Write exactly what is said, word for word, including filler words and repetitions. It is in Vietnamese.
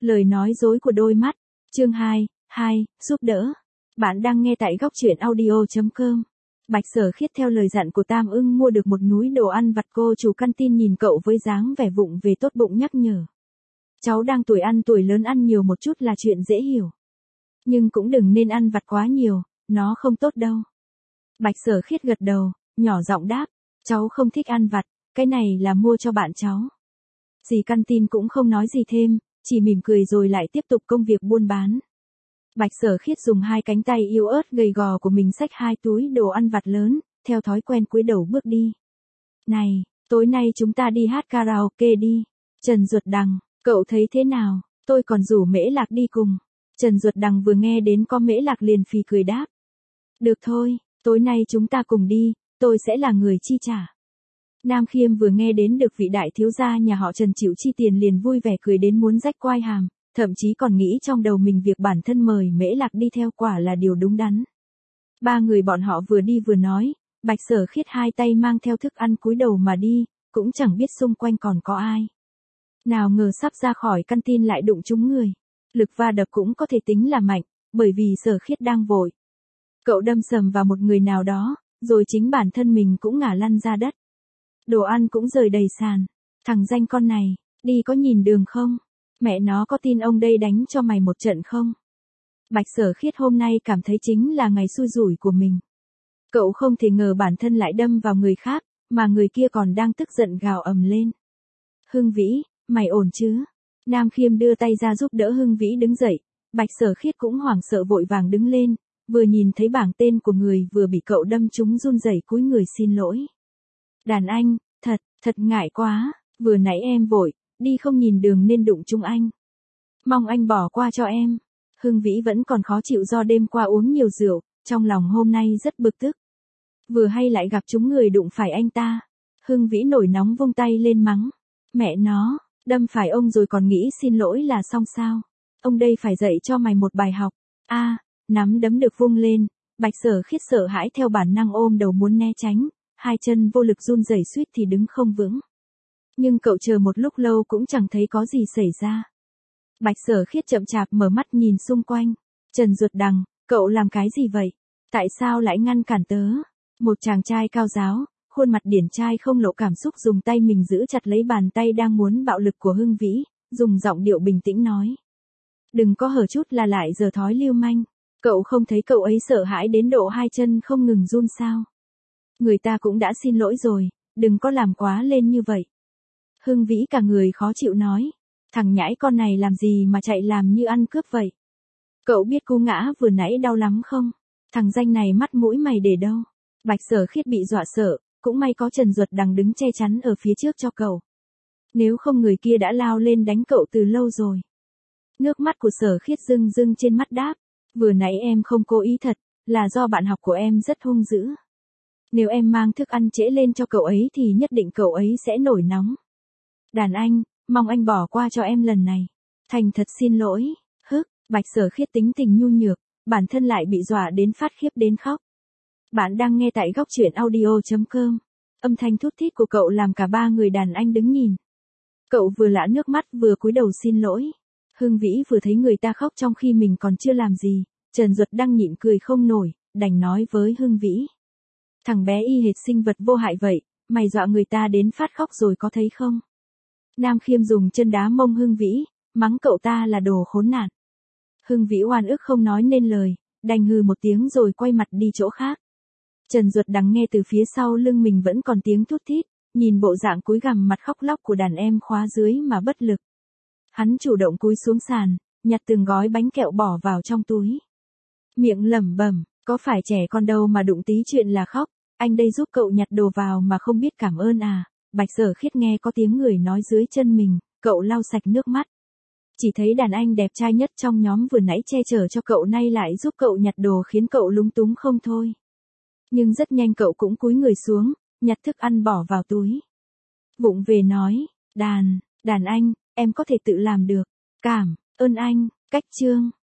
Lời nói dối của đôi mắt. Chương hai, hai, giúp đỡ. Bạn đang nghe tại góc truyện audio chấm com. Bạch Sở Khiết theo lời dặn của Tam Ưng mua được một núi đồ ăn vặt, cô chủ căn tin nhìn cậu với dáng vẻ vụng về tốt bụng nhắc nhở. Cháu đang tuổi ăn tuổi lớn, ăn nhiều một chút là chuyện dễ hiểu. Nhưng cũng đừng nên ăn vặt quá nhiều, nó không tốt đâu. Bạch Sở Khiết gật đầu, nhỏ giọng đáp, cháu không thích ăn vặt, cái này là mua cho bạn cháu. Dì căn tin cũng không nói gì thêm, chỉ mỉm cười rồi lại tiếp tục công việc buôn bán. Bạch Sở Khiết dùng hai cánh tay yếu ớt gầy gò của mình xách hai túi đồ ăn vặt lớn, theo thói quen cúi đầu bước đi. Này, tối nay chúng ta đi hát karaoke đi. Trần Duật Đằng, cậu thấy thế nào? Tôi còn rủ Mễ Lạc đi cùng. Trần Duật Đằng vừa nghe đến có Mễ Lạc liền phì cười đáp. Được thôi, tối nay chúng ta cùng đi, tôi sẽ là người chi trả. Nam Khiêm vừa nghe đến được vị đại thiếu gia nhà họ Trần chịu chi tiền liền vui vẻ cười đến muốn rách quai hàm, thậm chí còn nghĩ trong đầu mình việc bản thân mời Mễ Lạc đi theo quả là điều đúng đắn. Ba người bọn họ vừa đi vừa nói, Bạch Sở Khiết hai tay mang theo thức ăn cúi đầu mà đi, cũng chẳng biết xung quanh còn có ai. Nào ngờ sắp ra khỏi căn tin lại đụng trúng người. Lực va đập cũng có thể tính là mạnh, bởi vì Sở Khiết đang vội. Cậu đâm sầm vào một người nào đó, rồi chính bản thân mình cũng ngả lăn ra đất. Đồ ăn cũng rời đầy sàn. Thằng danh con này, đi có nhìn đường không? Mẹ nó có tin ông đây đánh cho mày một trận không? Bạch Sở Khiết hôm nay cảm thấy chính là ngày xui rủi của mình. Cậu không thể ngờ bản thân lại đâm vào người khác, mà người kia còn đang tức giận gào ầm lên. Hưng Vĩ, mày ổn chứ? Nam Khiêm đưa tay ra giúp đỡ Hưng Vĩ đứng dậy, Bạch Sở Khiết cũng hoảng sợ vội vàng đứng lên, vừa nhìn thấy bảng tên của người vừa bị cậu đâm trúng run rẩy cúi người xin lỗi. Đàn anh, thật, thật ngại quá, vừa nãy em vội, đi không nhìn đường nên đụng trúng anh. Mong anh bỏ qua cho em. Hưng Vĩ vẫn còn khó chịu do đêm qua uống nhiều rượu, trong lòng hôm nay rất bực tức. Vừa hay lại gặp chúng người đụng phải anh ta. Hưng Vĩ nổi nóng vung tay lên mắng. Mẹ nó, đâm phải ông rồi còn nghĩ xin lỗi là xong sao? Ông đây phải dạy cho mày một bài học. A, à, nắm đấm được vung lên, Bạch Sở Khiết sợ hãi theo bản năng ôm đầu muốn né tránh, hai chân vô lực run rẩy suýt thì đứng không vững. Nhưng cậu chờ một lúc lâu cũng chẳng thấy có gì xảy ra. Bạch Sở Khiết chậm chạp mở mắt nhìn xung quanh. Trần Duật Đằng, cậu làm cái gì vậy? Tại sao lại ngăn cản tớ? Một chàng trai cao giáo, khuôn mặt điển trai không lộ cảm xúc dùng tay mình giữ chặt lấy bàn tay đang muốn bạo lực của Hưng Vĩ, dùng giọng điệu bình tĩnh nói. Đừng có hở chút là lại giờ thói lưu manh. Cậu không thấy cậu ấy sợ hãi đến độ hai chân không ngừng run sao? Người ta cũng đã xin lỗi rồi, đừng có làm quá lên như vậy. Hưng Vĩ cả người khó chịu nói. Thằng nhãi con này làm gì mà chạy làm như ăn cướp vậy? Cậu biết cú ngã vừa nãy đau lắm không? Thằng danh này mắt mũi mày để đâu? Bạch Sở Khiết bị dọa sợ, cũng may có Trần Duật Đằng đứng che chắn ở phía trước cho cậu. Nếu không người kia đã lao lên đánh cậu từ lâu rồi. Nước mắt của Sở Khiết rưng rưng trên mắt đáp. Vừa nãy em không cố ý thật, là do bạn học của em rất hung dữ. Nếu em mang thức ăn trễ lên cho cậu ấy thì nhất định cậu ấy sẽ nổi nóng. Đàn anh, mong anh bỏ qua cho em lần này. Thành thật xin lỗi. Hức, Bạch Sở Khiết tính tình nhu nhược, bản thân lại bị dọa đến phát khiếp đến khóc. Bạn đang nghe tại góc truyện audio chấm com. Âm thanh thút thít của cậu làm cả ba người đàn anh đứng nhìn. Cậu vừa lã nước mắt vừa cúi đầu xin lỗi. Hưng Vĩ vừa thấy người ta khóc trong khi mình còn chưa làm gì, Trần Duật đang nhịn cười không nổi, đành nói với Hưng Vĩ. Thằng bé y hệt sinh vật vô hại vậy, mày dọa người ta đến phát khóc rồi có thấy không? Nam Khiêm dùng chân đá mông Hưng Vĩ, mắng cậu ta là đồ khốn nạn. Hưng Vĩ oan ức không nói nên lời, đành hừ một tiếng rồi quay mặt đi chỗ khác. Trần Duật Đằng nghe từ phía sau lưng mình vẫn còn tiếng thút thít, nhìn bộ dạng cúi gằm mặt khóc lóc của đàn em khóa dưới mà bất lực. Hắn chủ động cúi xuống sàn, nhặt từng gói bánh kẹo bỏ vào trong túi. Miệng lẩm bẩm, có phải trẻ con đâu mà đụng tí chuyện là khóc, anh đây giúp cậu nhặt đồ vào mà không biết cảm ơn à. Bạch Sở Khiết nghe có tiếng người nói dưới chân mình, cậu lau sạch nước mắt. Chỉ thấy đàn anh đẹp trai nhất trong nhóm vừa nãy che chở cho cậu nay lại giúp cậu nhặt đồ khiến cậu lúng túng không thôi. Nhưng rất nhanh cậu cũng cúi người xuống, nhặt thức ăn bỏ vào túi. Vụng về nói, đàn, đàn anh, em có thể tự làm được. Cảm ơn anh. Cách chương